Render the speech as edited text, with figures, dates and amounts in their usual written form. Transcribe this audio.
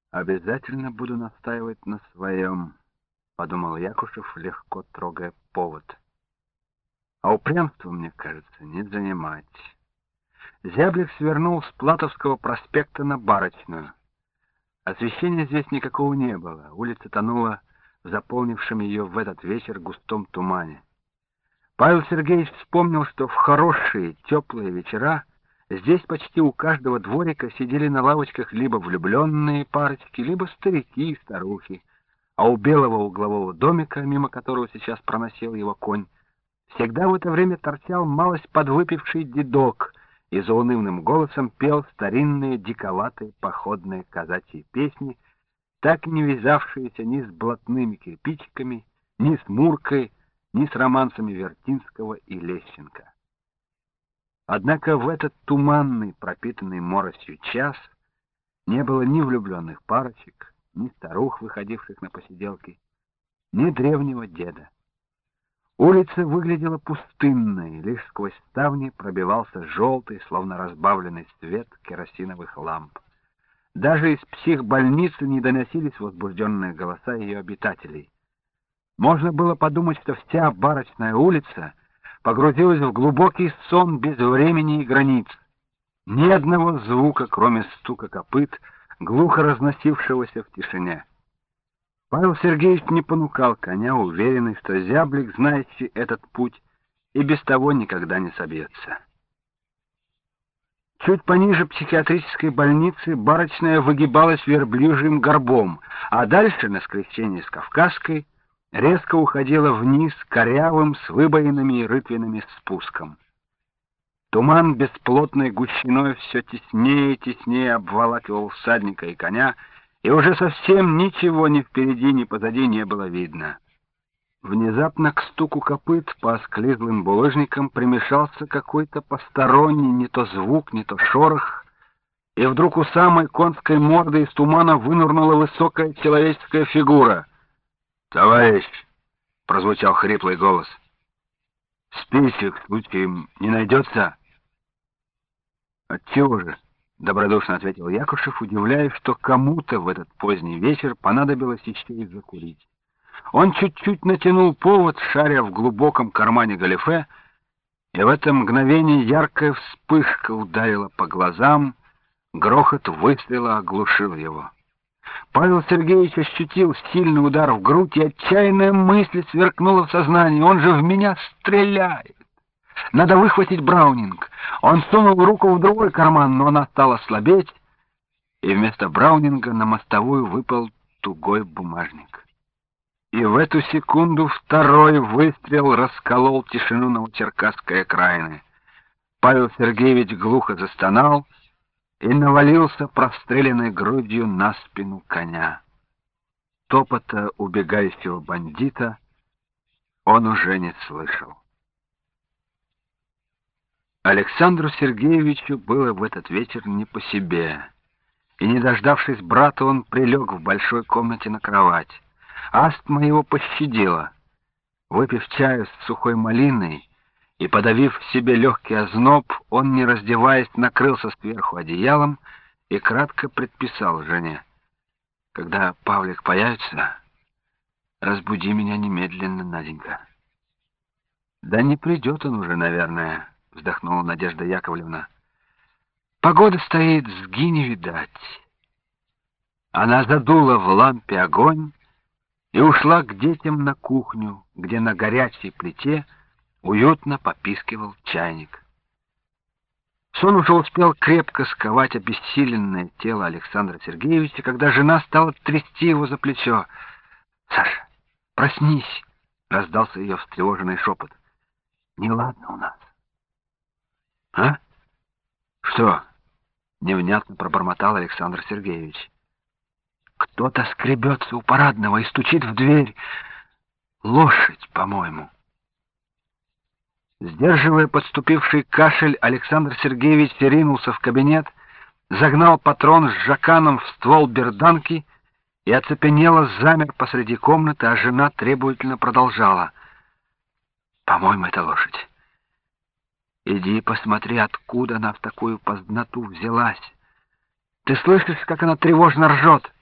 Обязательно буду настаивать на своем, подумал Якушев, легко трогая повод. А упрямство, мне кажется, не занимать. Зяблик свернул с Платовского проспекта на Барочную. Освещения здесь никакого не было. Улица тонула в заполнившем ее в этот вечер густом тумане. Павел Сергеевич вспомнил, что в хорошие теплые вечера здесь почти у каждого дворика сидели на лавочках либо влюбленные парочки, либо старики и старухи, а у белого углового домика, мимо которого сейчас проносил его конь, всегда в это время торчал малость подвыпивший дедок и заунывным голосом пел старинные диковатые походные казачьи песни, так не вязавшиеся ни с блатными кирпичиками, ни с Муркой, ни с романсами Вертинского и Лещенко. Однако в этот туманный, пропитанный моросью час не было ни влюбленных парочек, ни старух, выходивших на посиделки, ни древнего деда. Улица выглядела пустынной, лишь сквозь ставни пробивался желтый, словно разбавленный свет керосиновых ламп. Даже из психбольницы не доносились возбужденные голоса ее обитателей. Можно было подумать, что вся Барочная улица погрузилась в глубокий сон без времени и границ. Ни одного звука, кроме стука копыт, глухо разносившегося в тишине. Павел Сергеевич не понукал коня, уверенный, что зяблик, знающий этот путь, и без того никогда не собьется. Чуть пониже психиатрической больницы Барочная выгибалась верблюжьим горбом, а дальше, на скрещении с Кавказской, резко уходила вниз корявым с выбоинами и рытвинами спуском. Туман бесплотной гущиной все теснее и теснее обволакивал всадника и коня, и уже совсем ничего ни впереди, ни позади не было видно. Внезапно к стуку копыт по осклизлым булыжникам примешался какой-то посторонний не то звук, не то шорох, и вдруг у самой конской морды из тумана вынырнула высокая человеческая фигура. «Товарищ!» — прозвучал хриплый голос. «Список случаем не найдется?» «Отчего же?» — добродушно ответил Якушев, удивляясь, что кому-то в этот поздний вечер понадобилось еще и закурить. Он чуть-чуть натянул повод, шаря в глубоком кармане галифе, и в это мгновение яркая вспышка ударила по глазам, грохот выстрела оглушил его. Павел Сергеевич ощутил сильный удар в грудь, и отчаянная мысль сверкнула в сознании. Он же в меня стреляет! Надо выхватить Браунинг. Он сунул руку в другой карман, но она стала слабеть, и вместо Браунинга на мостовую выпал тугой бумажник. И в эту секунду второй выстрел расколол тишину новочеркасской окраины. Павел Сергеевич глухо застонал и навалился простреленной грудью на спину коня. Топота убегающего бандита он уже не слышал. Александру Сергеевичу было в этот вечер не по себе, и, не дождавшись брата, он прилег в большой комнате на кровать. Астма его пощадила. Выпив чаю с сухой малиной и подавив в себе легкий озноб, он, не раздеваясь, накрылся сверху одеялом и кратко предписал жене: «Когда Павлик появится, разбуди меня немедленно, Наденька». «Да не придет он уже, наверное», — вздохнула Надежда Яковлевна. «Погода стоит, сги не видать». Она задула в лампе огонь и ушла к детям на кухню, где на горячей плите уютно попискивал чайник. Сон уже успел крепко сковать обессиленное тело Александра Сергеевича, когда жена стала трясти его за плечо. «Саша, проснись!» — раздался ее встревоженный шепот. «Неладно у нас». «А? Что?» — невнятно пробормотал Александр Сергеевич. «Кто-то скребется у парадного и стучит в дверь. Лошадь, по-моему». Сдерживая подступивший кашель, Александр Сергеевич ринулся в кабинет, загнал патрон с жаканом в ствол берданки и оцепенело замер посреди комнаты, а жена требовательно продолжала: «По-моему, это лошадь. Иди посмотри, откуда она в такую поздноту взялась. Ты слышишь, как она тревожно ржет?»